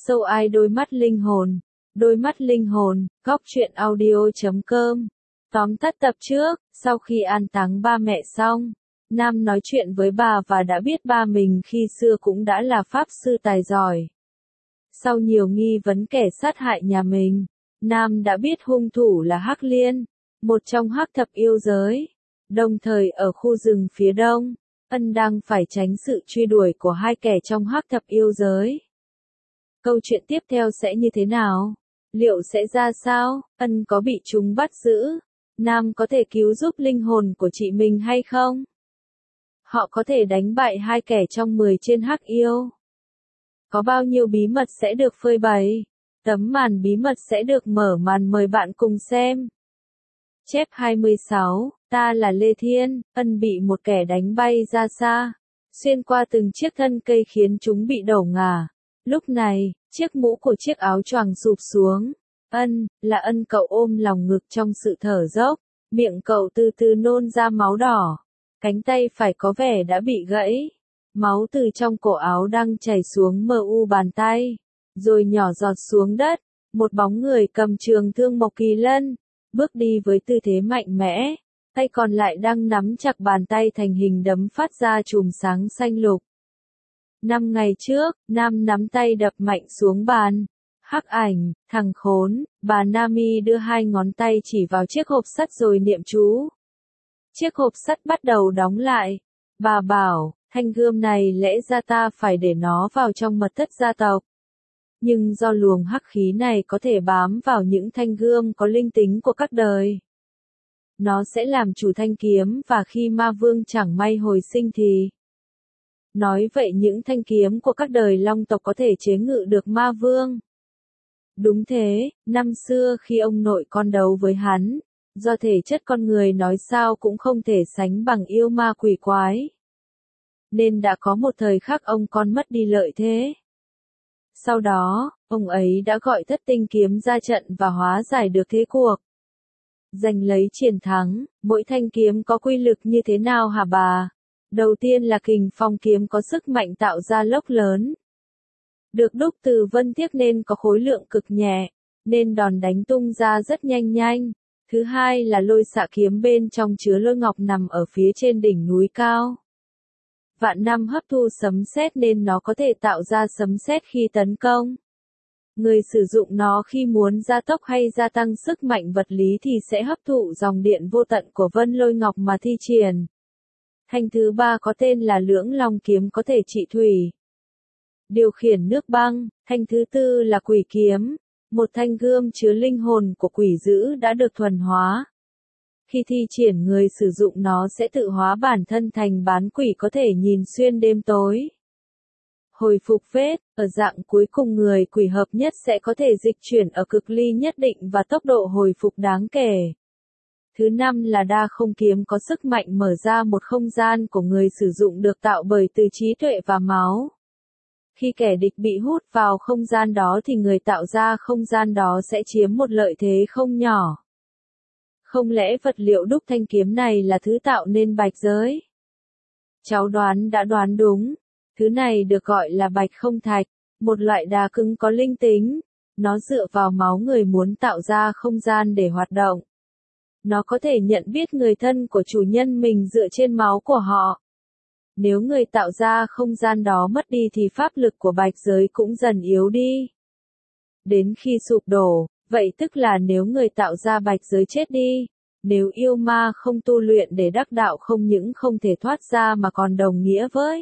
Sâu ai đôi mắt linh hồn. Đôi mắt linh hồn, góc truyện audio.com. Tóm tắt tập trước, sau khi an táng ba mẹ xong, Nam nói chuyện với bà và đã biết ba mình khi xưa cũng đã là pháp sư tài giỏi. Sau nhiều nghi vấn kẻ sát hại nhà mình, Nam đã biết hung thủ là Hắc Liên, một trong Hắc thập yêu giới. Đồng thời ở khu rừng phía đông, Ân đang phải tránh sự truy đuổi của hai kẻ trong Hắc thập yêu giới. Câu chuyện tiếp theo sẽ như thế nào? Liệu sẽ ra sao? Ân có bị chúng bắt giữ? Nam có thể cứu giúp linh hồn của chị mình hay không? Họ có thể đánh bại hai kẻ trong 10 trên Hắc yêu? Có bao nhiêu bí mật sẽ được phơi bày? Tấm màn bí mật sẽ được mở màn, mời bạn cùng xem. Chép 26, ta là Lê Thiên. Ân bị một kẻ đánh bay ra xa, xuyên qua từng chiếc thân cây khiến chúng bị đổ ngả. Lúc này, chiếc mũ của chiếc áo choàng sụp xuống. Ân cậu ôm lòng ngực trong sự thở dốc, miệng cậu từ từ nôn ra máu đỏ. Cánh tay phải có vẻ đã bị gãy. Máu từ trong cổ áo đang chảy xuống mu bàn tay, rồi nhỏ giọt xuống đất. Một bóng người cầm trường thương mộc kỳ lân, bước đi với tư thế mạnh mẽ, tay còn lại đang nắm chặt bàn tay thành hình đấm phát ra chùm sáng xanh lục. 5 ngày trước, Nam nắm tay đập mạnh xuống bàn. Hắc ảnh, thằng khốn. Bà Nami đưa hai ngón tay chỉ vào chiếc hộp sắt rồi niệm chú. Chiếc hộp sắt bắt đầu đóng lại. Bà bảo, thanh gươm này lẽ ra ta phải để nó vào trong mật thất gia tộc. Nhưng do luồng hắc khí này có thể bám vào những thanh gươm có linh tính của các đời, nó sẽ làm chủ thanh kiếm, và khi ma vương chẳng may hồi sinh thì... Nói vậy những thanh kiếm của các đời long tộc có thể chế ngự được ma vương. Đúng thế, năm xưa khi ông nội con đấu với hắn, do thể chất con người nói sao cũng không thể sánh bằng yêu ma quỷ quái, nên đã có một thời khắc ông con mất đi lợi thế. Sau đó, ông ấy đã gọi thất tinh kiếm ra trận và hóa giải được thế cuộc, giành lấy chiến thắng. Mỗi thanh kiếm có quy lực như thế nào hả bà? Đầu tiên là kình phong kiếm có sức mạnh tạo ra lốc lớn. Được đúc từ vân thiết nên có khối lượng cực nhẹ, nên đòn đánh tung ra rất nhanh. Thứ hai là lôi xạ kiếm, bên trong chứa lôi ngọc nằm ở phía trên đỉnh núi cao. Vạn năm hấp thu sấm sét nên nó có thể tạo ra sấm sét khi tấn công. Người sử dụng nó khi muốn gia tốc hay gia tăng sức mạnh vật lý thì sẽ hấp thụ dòng điện vô tận của vân lôi ngọc mà thi triển. Thanh thứ ba có tên là lưỡng long kiếm, có thể trị thủy, điều khiển nước băng. Thanh thứ tư là quỷ kiếm, một thanh gươm chứa linh hồn của quỷ dữ đã được thuần hóa. Khi thi triển, người sử dụng nó sẽ tự hóa bản thân thành bán quỷ, có thể nhìn xuyên đêm tối. Hồi phục vết, ở dạng cuối cùng người quỷ hợp nhất sẽ có thể dịch chuyển ở cực ly nhất định và tốc độ hồi phục đáng kể. Thứ năm là đa không kiếm, có sức mạnh mở ra một không gian của người sử dụng được tạo bởi từ trí tuệ và máu. Khi kẻ địch bị hút vào không gian đó thì người tạo ra không gian đó sẽ chiếm một lợi thế không nhỏ. Không lẽ vật liệu đúc thanh kiếm này là thứ tạo nên bạch giới? Cháu đã đoán đúng. Thứ này được gọi là bạch không thạch, một loại đá cứng có linh tính. Nó dựa vào máu người muốn tạo ra không gian để hoạt động. Nó có thể nhận biết người thân của chủ nhân mình dựa trên máu của họ. Nếu người tạo ra không gian đó mất đi thì pháp lực của bạch giới cũng dần yếu đi, đến khi sụp đổ. Vậy tức là nếu người tạo ra bạch giới chết đi, nếu yêu ma không tu luyện để đắc đạo, không những không thể thoát ra mà còn đồng nghĩa với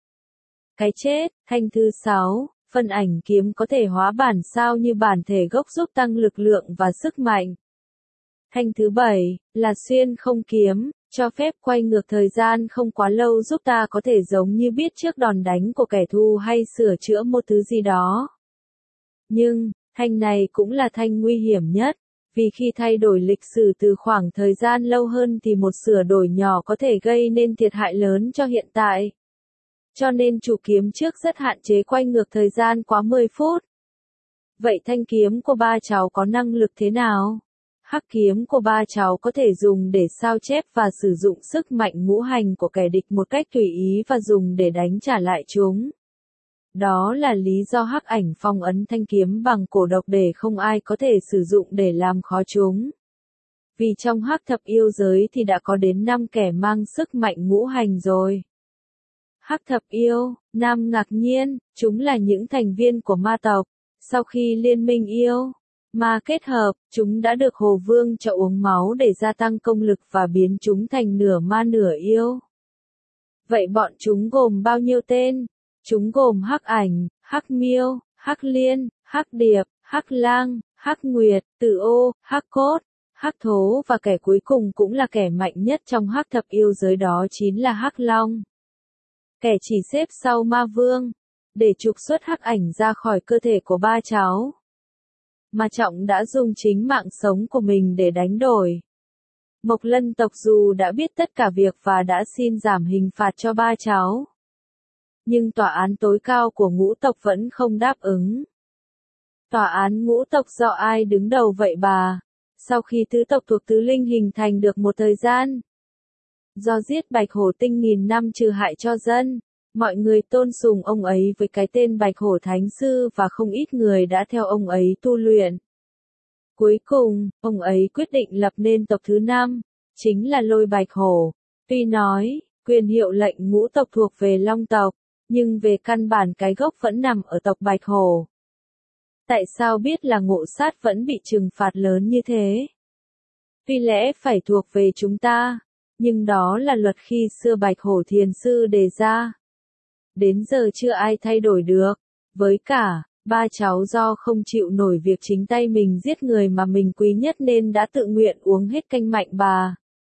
cái chết. Thanh thứ 6, phân ảnh kiếm, có thể hóa bản sao như bản thể gốc, giúp tăng lực lượng và sức mạnh. Thanh thứ 7 là xuyên không kiếm, cho phép quay ngược thời gian không quá lâu, giúp ta có thể giống như biết trước đòn đánh của kẻ thù hay sửa chữa một thứ gì đó. Nhưng, thanh này cũng là thanh nguy hiểm nhất, vì khi thay đổi lịch sử từ khoảng thời gian lâu hơn thì một sửa đổi nhỏ có thể gây nên thiệt hại lớn cho hiện tại. Cho nên chủ kiếm trước rất hạn chế quay ngược thời gian quá 10 phút. Vậy thanh kiếm của ba cháu có năng lực thế nào? Hắc kiếm của ba cháu có thể dùng để sao chép và sử dụng sức mạnh ngũ hành của kẻ địch một cách tùy ý và dùng để đánh trả lại chúng. Đó là lý do Hắc Ảnh phong ấn thanh kiếm bằng cổ độc để không ai có thể sử dụng để làm khó chúng. Vì trong Hắc thập yêu giới thì đã có đến 5 kẻ mang sức mạnh ngũ hành rồi. Hắc thập yêu, Nam ngạc nhiên, chúng là những thành viên của ma tộc. Sau khi liên minh yêu, ma kết hợp, chúng đã được Hồ Vương cho uống máu để gia tăng công lực và biến chúng thành nửa ma nửa yêu. Vậy bọn chúng gồm bao nhiêu tên? Chúng gồm Hắc Ảnh, Hắc Miêu, Hắc Liên, Hắc Điệp, Hắc Lang, Hắc Nguyệt, Tử Ô, Hắc Cốt, Hắc Thố và kẻ cuối cùng cũng là kẻ mạnh nhất trong Hắc thập yêu giới đó chính là Hắc Long. Kẻ chỉ xếp sau Ma Vương, để trục xuất Hắc Ảnh ra khỏi cơ thể của ba cháu. Ma Trọng đã dùng chính mạng sống của mình để đánh đổi. Mộc Lân tộc dù đã biết tất cả việc và đã xin giảm hình phạt cho ba cháu. Nhưng tòa án tối cao của ngũ tộc vẫn không đáp ứng. Tòa án ngũ tộc do ai đứng đầu vậy bà? Sau khi tứ tộc thuộc tứ linh hình thành được một thời gian. Do giết Bạch Hổ Tinh nghìn năm trừ hại cho dân, mọi người tôn sùng ông ấy với cái tên Bạch Hổ Thánh Sư và không ít người đã theo ông ấy tu luyện. Cuối cùng, ông ấy quyết định lập nên tộc thứ 5, chính là Lôi Bạch Hổ. Tuy nói, quyền hiệu lệnh ngũ tộc thuộc về Long tộc, nhưng về căn bản cái gốc vẫn nằm ở tộc Bạch Hổ. Tại sao biết là Ngộ Sát vẫn bị trừng phạt lớn như thế? Tuy lẽ phải thuộc về chúng ta, nhưng đó là luật khi xưa Bạch Hổ Thiền Sư đề ra. Đến giờ chưa ai thay đổi được. Với cả, ba cháu do không chịu nổi việc chính tay mình giết người mà mình quý nhất nên đã tự nguyện uống hết canh mạnh bà.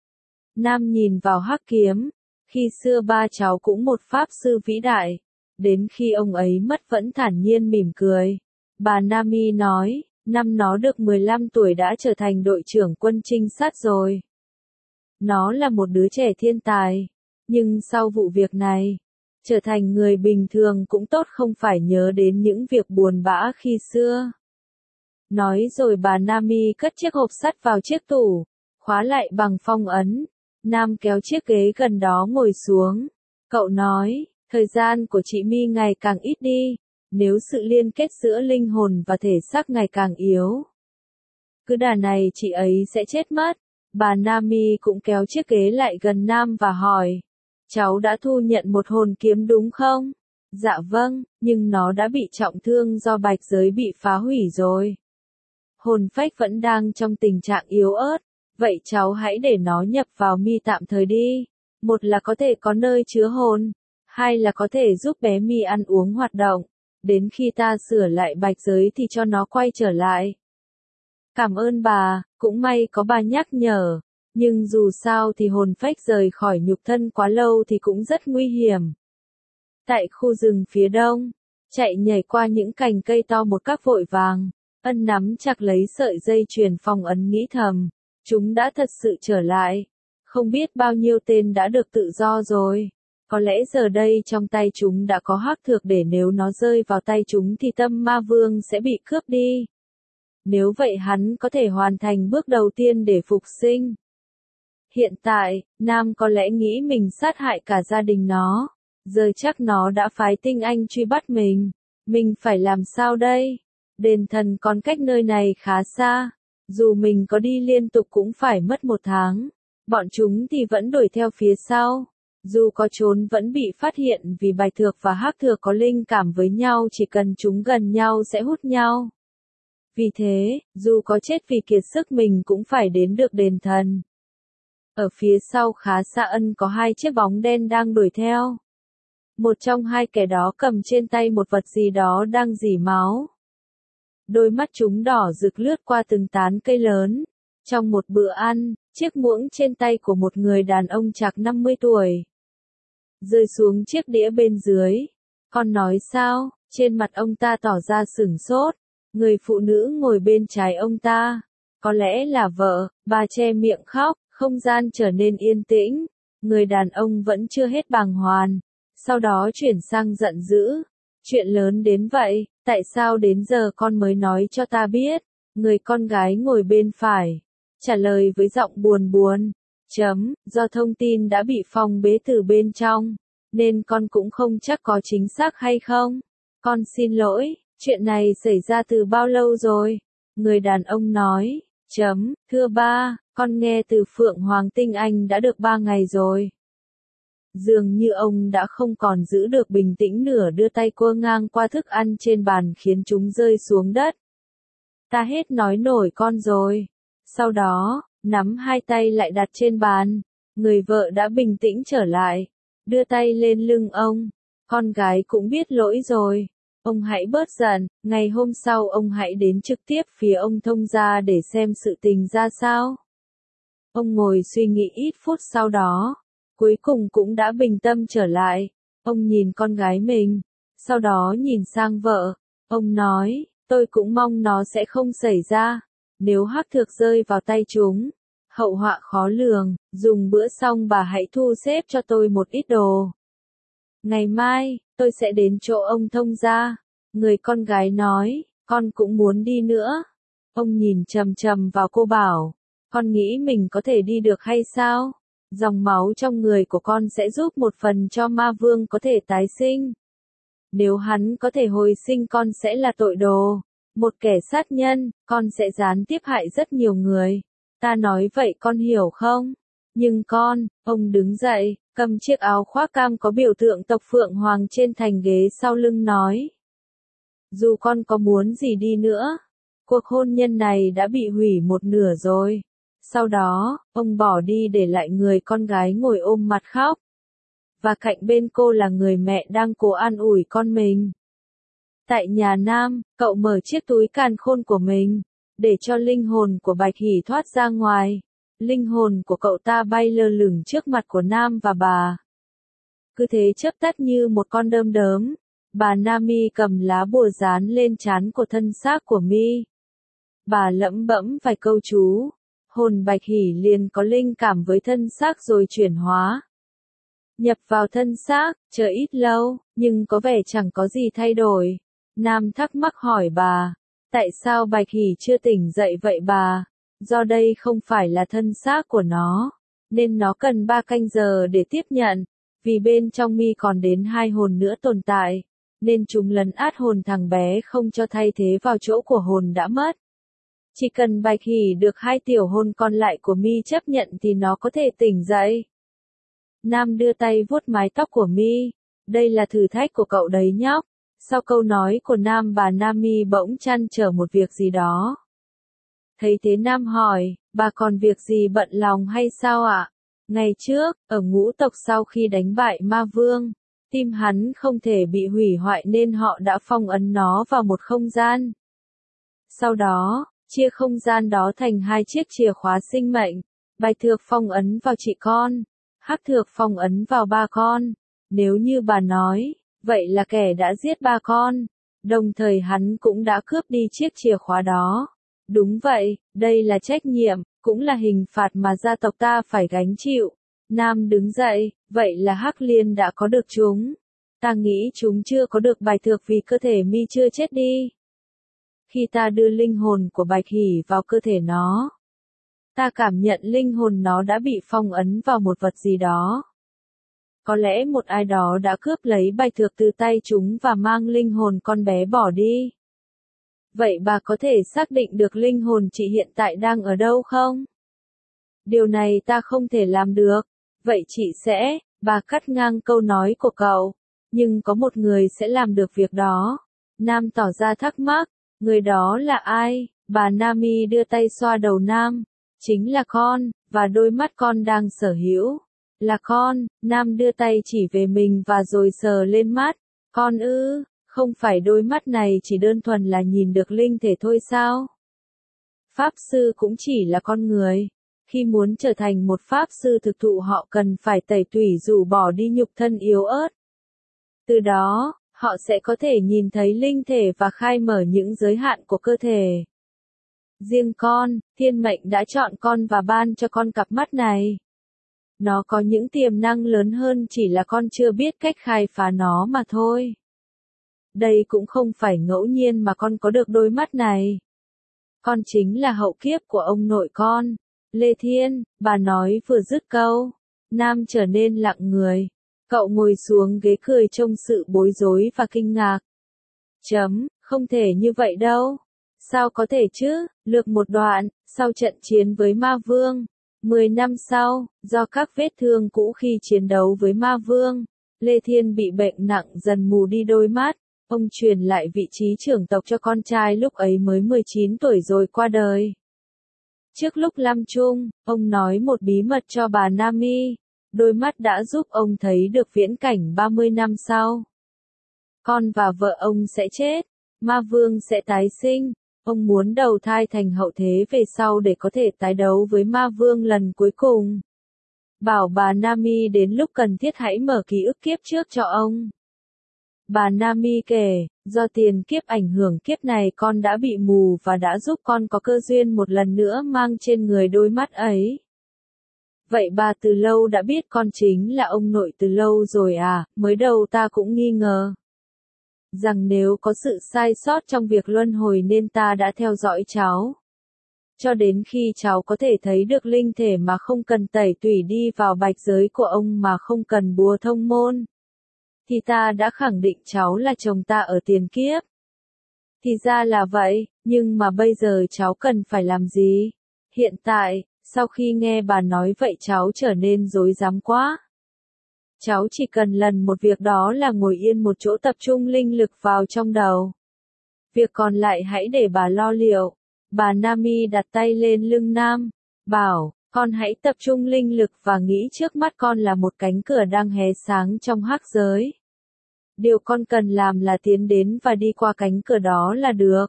Nam nhìn vào Hắc Kiếm. Khi xưa ba cháu cũng một pháp sư vĩ đại. Đến khi ông ấy mất vẫn thản nhiên mỉm cười. Bà Nami nói, năm nó được 15 tuổi đã trở thành đội trưởng quân trinh sát rồi. Nó là một đứa trẻ thiên tài. Nhưng sau vụ việc này, trở thành người bình thường cũng tốt không phải nhớ đến những việc buồn bã khi xưa. Nói rồi bà Nami cất chiếc hộp sắt vào chiếc tủ, khóa lại bằng phong ấn. Nam kéo chiếc ghế gần đó ngồi xuống. Cậu nói, thời gian của chị My ngày càng ít đi, nếu sự liên kết giữa linh hồn và thể xác ngày càng yếu. Cứ đà này chị ấy sẽ chết mất. Bà Nami cũng kéo chiếc ghế lại gần Nam và hỏi. Cháu đã thu nhận một hồn kiếm đúng không? Dạ vâng, nhưng nó đã bị trọng thương do bạch giới bị phá hủy rồi. Hồn phách vẫn đang trong tình trạng yếu ớt. Vậy cháu hãy để nó nhập vào Mi tạm thời đi. Một là có thể có nơi chứa hồn. Hai là có thể giúp bé Mi ăn uống hoạt động. Đến khi ta sửa lại bạch giới thì cho nó quay trở lại. Cảm ơn bà, cũng may có bà nhắc nhở. Nhưng dù sao thì hồn phách rời khỏi nhục thân quá lâu thì cũng rất nguy hiểm. Tại khu rừng phía đông, chạy nhảy qua những cành cây to một cách vội vàng, Ân nắm chặt lấy sợi dây chuyền phong ấn nghĩ thầm. Chúng đã thật sự trở lại. Không biết bao nhiêu tên đã được tự do rồi. Có lẽ giờ đây trong tay chúng đã có hắc thược để nếu nó rơi vào tay chúng thì tâm ma vương sẽ bị cướp đi. Nếu vậy hắn có thể hoàn thành bước đầu tiên để phục sinh. Hiện tại, Nam có lẽ nghĩ mình sát hại cả gia đình nó. Giờ chắc nó đã phái tinh anh truy bắt mình. Mình phải làm sao đây? Đền thần còn cách nơi này khá xa. Dù mình có đi liên tục cũng phải mất 1 tháng. Bọn chúng thì vẫn đuổi theo phía sau. Dù có trốn vẫn bị phát hiện vì bạch thược và hắc thược có linh cảm với nhau, chỉ cần chúng gần nhau sẽ hút nhau. Vì thế, dù có chết vì kiệt sức mình cũng phải đến được đền thần. Ở phía sau khá xa Ân có 2 chiếc bóng đen đang đuổi theo. Một trong 2 kẻ đó cầm trên tay một vật gì đó đang rỉ máu. Đôi mắt chúng đỏ rực lướt qua từng tán cây lớn. Trong một bữa ăn, chiếc muỗng trên tay của một người đàn ông chạc 50 tuổi rơi xuống chiếc đĩa bên dưới. Con nói sao? Trên mặt ông ta tỏ ra sửng sốt. Người phụ nữ ngồi bên trái ông ta, có lẽ là vợ, bà che miệng khóc, không gian trở nên yên tĩnh. Người đàn ông vẫn chưa hết bàng hoàng, sau đó chuyển sang giận dữ. Chuyện lớn đến vậy, tại sao đến giờ con mới nói cho ta biết? Người con gái ngồi bên phải trả lời với giọng buồn buồn. Do thông tin đã bị phong bế từ bên trong, nên con cũng không chắc có chính xác hay không. Con xin lỗi, chuyện này xảy ra từ bao lâu rồi? Người đàn ông nói, thưa ba, con nghe từ Phượng Hoàng Tinh Anh đã được 3 ngày rồi. Dường như ông đã không còn giữ được bình tĩnh nữa, đưa tay quơ ngang qua thức ăn trên bàn khiến chúng rơi xuống đất. Ta hết nói nổi con rồi. Sau đó, nắm hai tay lại đặt trên bàn. Người vợ đã bình tĩnh trở lại, đưa tay lên lưng ông. Con gái cũng biết lỗi rồi. Ông hãy bớt giận, ngày hôm sau ông hãy đến trực tiếp phía ông thông gia để xem sự tình ra sao. Ông ngồi suy nghĩ ít phút sau đó, cuối cùng cũng đã bình tâm trở lại. Ông nhìn con gái mình, sau đó nhìn sang vợ. Ông nói, tôi cũng mong nó sẽ không xảy ra. Nếu hắc thược rơi vào tay chúng, hậu họa khó lường. Dùng bữa xong bà hãy thu xếp cho tôi một ít đồ. Ngày mai, tôi sẽ đến chỗ ông thông gia. Người con gái nói, con cũng muốn đi nữa. Ông nhìn chằm chằm vào cô bảo, con nghĩ mình có thể đi được hay sao? Dòng máu trong người của con sẽ giúp một phần cho ma vương có thể tái sinh. Nếu hắn có thể hồi sinh con sẽ là tội đồ. Một kẻ sát nhân, con sẽ gián tiếp hại rất nhiều người. Ta nói vậy con hiểu không? Nhưng con, ông đứng dậy, cầm chiếc áo khoác cam có biểu tượng tộc Phượng Hoàng trên thành ghế sau lưng nói. Dù con có muốn gì đi nữa, cuộc hôn nhân này đã bị hủy một nửa rồi. Sau đó, ông bỏ đi để lại người con gái ngồi ôm mặt khóc. Và cạnh bên cô là người mẹ đang cố an ủi con mình. Tại nhà Nam, cậu mở chiếc túi càn khôn của mình, để cho linh hồn của Bạch Hỷ thoát ra ngoài. Linh hồn của cậu ta bay lơ lửng trước mặt của Nam và bà. Cứ thế chớp tắt như một con đom đóm. Bà Nami cầm lá bùa dán lên trán của thân xác của Mi. Bà lẩm bẩm vài câu chú. Hồn Bạch Hỷ liền có linh cảm với thân xác rồi chuyển hóa. Nhập vào thân xác, chờ ít lâu, nhưng có vẻ chẳng có gì thay đổi. Nam thắc mắc hỏi bà, tại sao Bạch Hỷ chưa tỉnh dậy vậy bà? Do đây không phải là thân xác của nó, nên nó cần 3 canh giờ để tiếp nhận, vì bên trong Mi còn đến 2 hồn nữa tồn tại, nên chúng lấn át hồn thằng bé không cho thay thế vào chỗ của hồn đã mất. Chỉ cần Bạch Hỷ được 2 tiểu hồn còn lại của Mi chấp nhận thì nó có thể tỉnh dậy. Nam đưa tay vuốt mái tóc của Mi. Đây là thử thách của cậu đấy nhóc. Sau câu nói của Nam, bà Nami bỗng trăn trở một việc gì đó. Thấy thế Nam hỏi, bà còn việc gì bận lòng hay sao ạ? Ngày trước, ở ngũ tộc sau khi đánh bại ma vương, tim hắn không thể bị hủy hoại nên họ đã phong ấn nó vào một không gian. Sau đó, chia không gian đó thành 2 chiếc chìa khóa sinh mệnh. Bạch thược phong ấn vào chị con, hắc thược phong ấn vào 3 con. Nếu như bà nói, vậy là kẻ đã giết 3 con, đồng thời hắn cũng đã cướp đi chiếc chìa khóa đó. Đúng vậy, đây là trách nhiệm, cũng là hình phạt mà gia tộc ta phải gánh chịu. Nam đứng dậy, vậy là Hắc Liên đã có được chúng. Ta nghĩ chúng chưa có được Bạch thược vì cơ thể Mi chưa chết đi. Khi ta đưa linh hồn của Bạch Hỷ vào cơ thể nó, ta cảm nhận linh hồn nó đã bị phong ấn vào một vật gì đó. Có lẽ một ai đó đã cướp lấy Bạch thược từ tay chúng và mang linh hồn con bé bỏ đi. Vậy bà có thể xác định được linh hồn chị hiện tại đang ở đâu không? Điều này ta không thể làm được. Vậy chị sẽ, bà cắt ngang câu nói của cậu. Nhưng có một người sẽ làm được việc đó. Nam tỏ ra thắc mắc. Người đó là ai? Bà Nami đưa tay xoa đầu Nam. Chính là con, và đôi mắt con đang sở hữu. Là con, Nam đưa tay chỉ về mình và rồi sờ lên mắt. Con ư, không phải đôi mắt này chỉ đơn thuần là nhìn được linh thể thôi sao? Pháp sư cũng chỉ là con người. Khi muốn trở thành một pháp sư thực thụ họ cần phải tẩy tủy rũ bỏ đi nhục thân yếu ớt. Từ đó, họ sẽ có thể nhìn thấy linh thể và khai mở những giới hạn của cơ thể. Riêng con, thiên mệnh đã chọn con và ban cho con cặp mắt này. Nó có những tiềm năng lớn hơn, chỉ là con chưa biết cách khai phá nó mà thôi. Đây cũng không phải ngẫu nhiên mà con có được đôi mắt này. Con chính là hậu kiếp của ông nội con, Lê Thiên, bà nói vừa dứt câu. Nam trở nên lặng người. Cậu ngồi xuống ghế cười trông sự bối rối và kinh ngạc. Không thể như vậy đâu. Sao có thể chứ, lược một đoạn, sau trận chiến với ma vương. 10 năm sau, do các vết thương cũ khi chiến đấu với ma vương, Lê Thiên bị bệnh nặng dần mù đi đôi mắt. Ông truyền lại vị trí trưởng tộc cho con trai lúc ấy mới 19 tuổi rồi qua đời. Trước lúc lâm chung, ông nói một bí mật cho bà Nami. Đôi mắt đã giúp ông thấy được viễn cảnh 30 năm sau. Con và vợ ông sẽ chết, ma vương sẽ tái sinh. Ông muốn đầu thai thành hậu thế về sau để có thể tái đấu với ma vương lần cuối cùng. Bảo bà Nami đến lúc cần thiết hãy mở ký ức kiếp trước cho ông. Bà Nami kể, do tiền kiếp ảnh hưởng kiếp này con đã bị mù và đã giúp con có cơ duyên một lần nữa mang trên người đôi mắt ấy. Vậy bà từ lâu đã biết con chính là ông nội từ lâu rồi à, mới đầu ta cũng nghi ngờ. Rằng nếu có sự sai sót trong việc luân hồi nên ta đã theo dõi cháu. Cho đến khi cháu có thể thấy được linh thể mà không cần tẩy tủy đi vào bạch giới của ông mà không cần bùa thông môn. Thì ta đã khẳng định cháu là chồng ta ở tiền kiếp. Thì ra là vậy, nhưng mà bây giờ cháu cần phải làm gì? Hiện tại, sau khi nghe bà nói vậy cháu trở nên rối rắm quá. Cháu chỉ cần lần một việc đó là ngồi yên một chỗ tập trung linh lực vào trong đầu. Việc còn lại hãy để bà lo liệu. Bà Nami đặt tay lên lưng Nam, bảo, con hãy tập trung linh lực và nghĩ trước mắt con là một cánh cửa đang hé sáng trong hắc giới. Điều con cần làm là tiến đến và đi qua cánh cửa đó là được.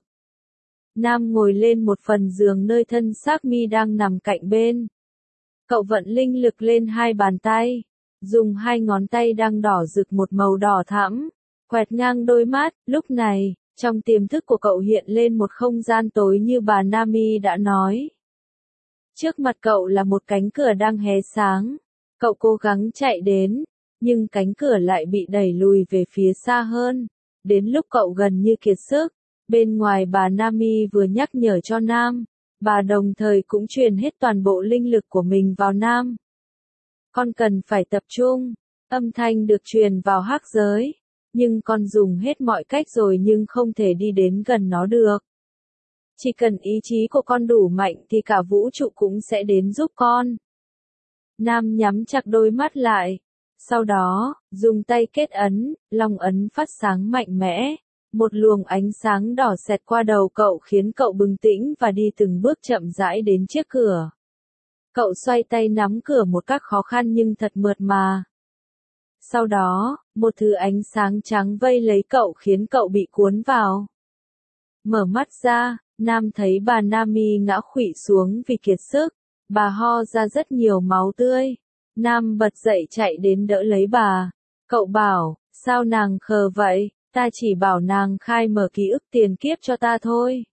Nam ngồi lên một phần giường nơi thân xác Mi đang nằm cạnh bên. Cậu vận linh lực lên hai bàn tay, dùng hai ngón tay đang đỏ rực một màu đỏ thẫm, quẹt ngang đôi mắt. Lúc này, trong tiềm thức của cậu hiện lên một không gian tối như bà Nami đã nói. Trước mặt cậu là một cánh cửa đang hé sáng. Cậu cố gắng chạy đến, nhưng cánh cửa lại bị đẩy lùi về phía xa hơn. Đến lúc cậu gần như kiệt sức, bên ngoài bà Nami vừa nhắc nhở cho Nam, bà đồng thời cũng truyền hết toàn bộ linh lực của mình vào Nam. Con cần phải tập trung, âm thanh được truyền vào hắc giới, nhưng con dùng hết mọi cách rồi nhưng không thể đi đến gần nó được. Chỉ cần ý chí của con đủ mạnh thì cả vũ trụ cũng sẽ đến giúp con. Nam nhắm chặt đôi mắt lại. Sau đó, dùng tay kết ấn, long ấn phát sáng mạnh mẽ. Một luồng ánh sáng đỏ xẹt qua đầu cậu khiến cậu bừng tỉnh và đi từng bước chậm rãi đến chiếc cửa. Cậu xoay tay nắm cửa một cách khó khăn nhưng thật mượt mà. Sau đó, một thứ ánh sáng trắng vây lấy cậu khiến cậu bị cuốn vào. Mở mắt ra, Nam thấy bà Nami ngã khuỵu xuống vì kiệt sức. Bà ho ra rất nhiều máu tươi. Nam bật dậy chạy đến đỡ lấy bà. Cậu bảo, sao nàng khờ vậy, ta chỉ bảo nàng khai mở ký ức tiền kiếp cho ta thôi.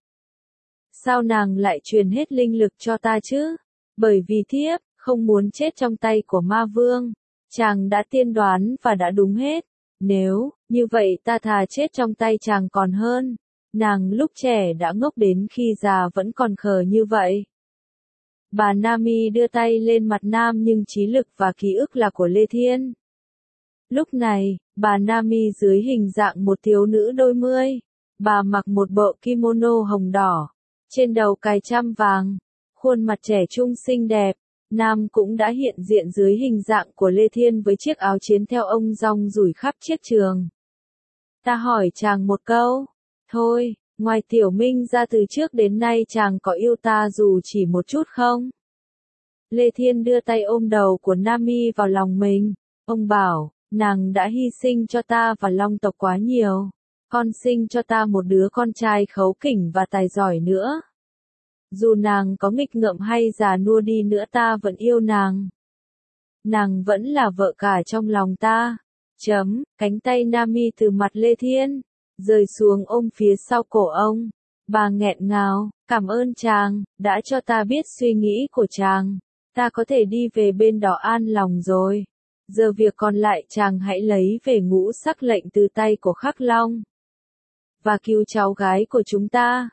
Sao nàng lại truyền hết linh lực cho ta chứ? Bởi vì thiếp, không muốn chết trong tay của ma vương. Chàng đã tiên đoán và đã đúng hết. Nếu, như vậy ta thà chết trong tay chàng còn hơn. Nàng lúc trẻ đã ngốc đến khi già vẫn còn khờ như vậy. Bà Nami đưa tay lên mặt Nam nhưng trí lực và ký ức là của Lê Thiên. Lúc này, bà Nami dưới hình dạng một thiếu nữ đôi mươi. Bà mặc một bộ kimono hồng đỏ, trên đầu cài trăm vàng, khuôn mặt trẻ trung xinh đẹp. Nam cũng đã hiện diện dưới hình dạng của Lê Thiên với chiếc áo chiến theo ông rong rủi khắp chiếc trường. Ta hỏi chàng một câu, thôi, ngoài Tiểu Minh ra từ trước đến nay chàng có yêu ta dù chỉ một chút không? Lê Thiên đưa tay ôm đầu của Nami vào lòng mình, ông bảo, nàng đã hy sinh cho ta và Long tộc quá nhiều. Con sinh cho ta một đứa con trai kháu khỉnh và tài giỏi nữa. Dù nàng có nghịch ngợm hay già nua đi nữa ta vẫn yêu nàng. Nàng vẫn là vợ cả trong lòng ta. Cánh tay Nami từ mặt Lê Thiên, rơi xuống ôm phía sau cổ ông. Bà nghẹn ngào, cảm ơn chàng, đã cho ta biết suy nghĩ của chàng. Ta có thể đi về bên đó an lòng rồi. Giờ việc còn lại chàng hãy lấy về ngũ sắc lệnh từ tay của Khắc Long. Và cứu cháu gái của chúng ta.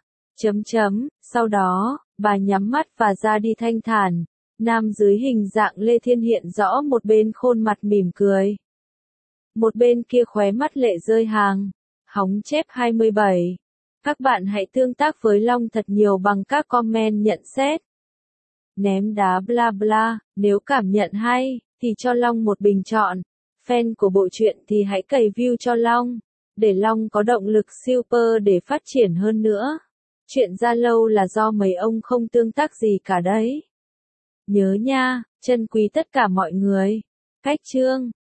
Sau đó, bà nhắm mắt và ra đi thanh thản. Nam dưới hình dạng Lê Thiên hiện rõ một bên khuôn mặt mỉm cười. Một bên kia khóe mắt lệ rơi hàng. Hóng chép 27. Các bạn hãy tương tác với Long thật nhiều bằng các comment nhận xét. Ném đá bla bla, nếu cảm nhận hay, thì cho Long một bình chọn. Fan của bộ truyện thì hãy cày view cho Long, để Long có động lực super để phát triển hơn nữa. Chuyện ra lâu là do mấy ông không tương tác gì cả đấy. Nhớ nha, trân quý tất cả mọi người. Cách chương